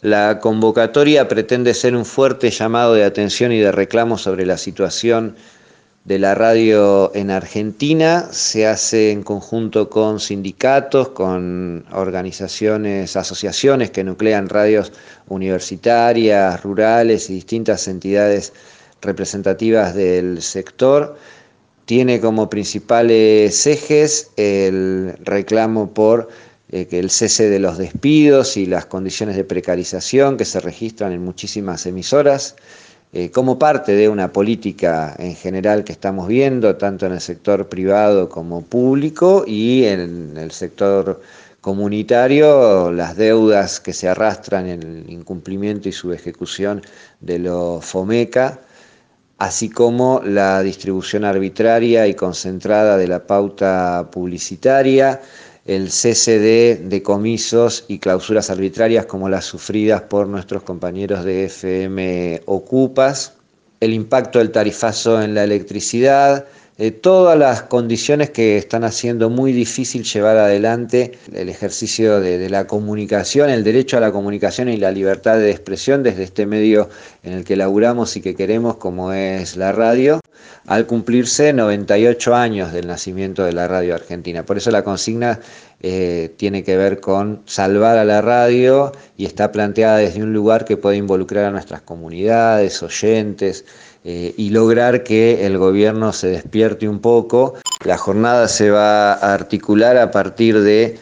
La convocatoria pretende ser un fuerte llamado de atención y de reclamo sobre la situación de la radio en Argentina. Se hace en conjunto con sindicatos, con organizaciones, asociaciones que nuclean radios universitarias, rurales y distintas entidades representativas del sector. Tiene como principales ejes el reclamo por que el cese de los despidos y las condiciones de precarización que se registran en muchísimas emisoras, como parte de una política en general que estamos viendo, tanto en el sector privado como público, y en el sector comunitario, las deudas que se arrastran en el incumplimiento y su ejecución de los FOMECA, así como la distribución arbitraria y concentrada de la pauta publicitaria, el cese de decomisos y clausuras arbitrarias como las sufridas por nuestros compañeros de FM Ocupas, el impacto del tarifazo en la electricidad, todas las condiciones que están haciendo muy difícil llevar adelante el ejercicio de la comunicación, el derecho a la comunicación y la libertad de expresión desde este medio en el que laburamos y que queremos, como es la radio, al cumplirse 98 años del nacimiento de la radio argentina. Por eso la consigna tiene que ver con salvar a la radio y está planteada desde un lugar que puede involucrar a nuestras comunidades, oyentes, y lograr que el gobierno se despierte un poco. La jornada se va a articular a partir de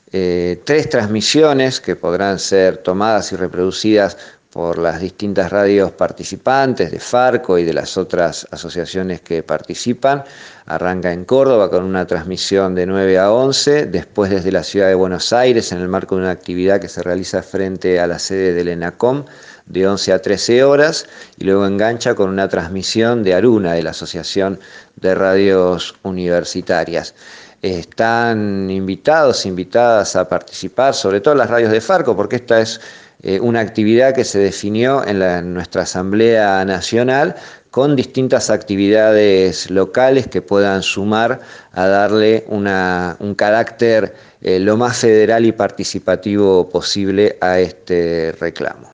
3 transmisiones que podrán ser tomadas y reproducidas por las distintas radios participantes de Farco y de las otras asociaciones que participan. Arranca en Córdoba con una transmisión de 9 a 11, después desde la ciudad de Buenos Aires en el marco de una actividad que se realiza frente a la sede del ENACOM de 11 a 13 horas, y luego engancha con una transmisión de Aruna, de la Asociación de Radios Universitarias. Están invitadas a participar, sobre todo las radios de Farco, porque esta es una actividad que se definió en nuestra Asamblea Nacional con distintas actividades locales que puedan sumar a darle un carácter lo más federal y participativo posible a este reclamo.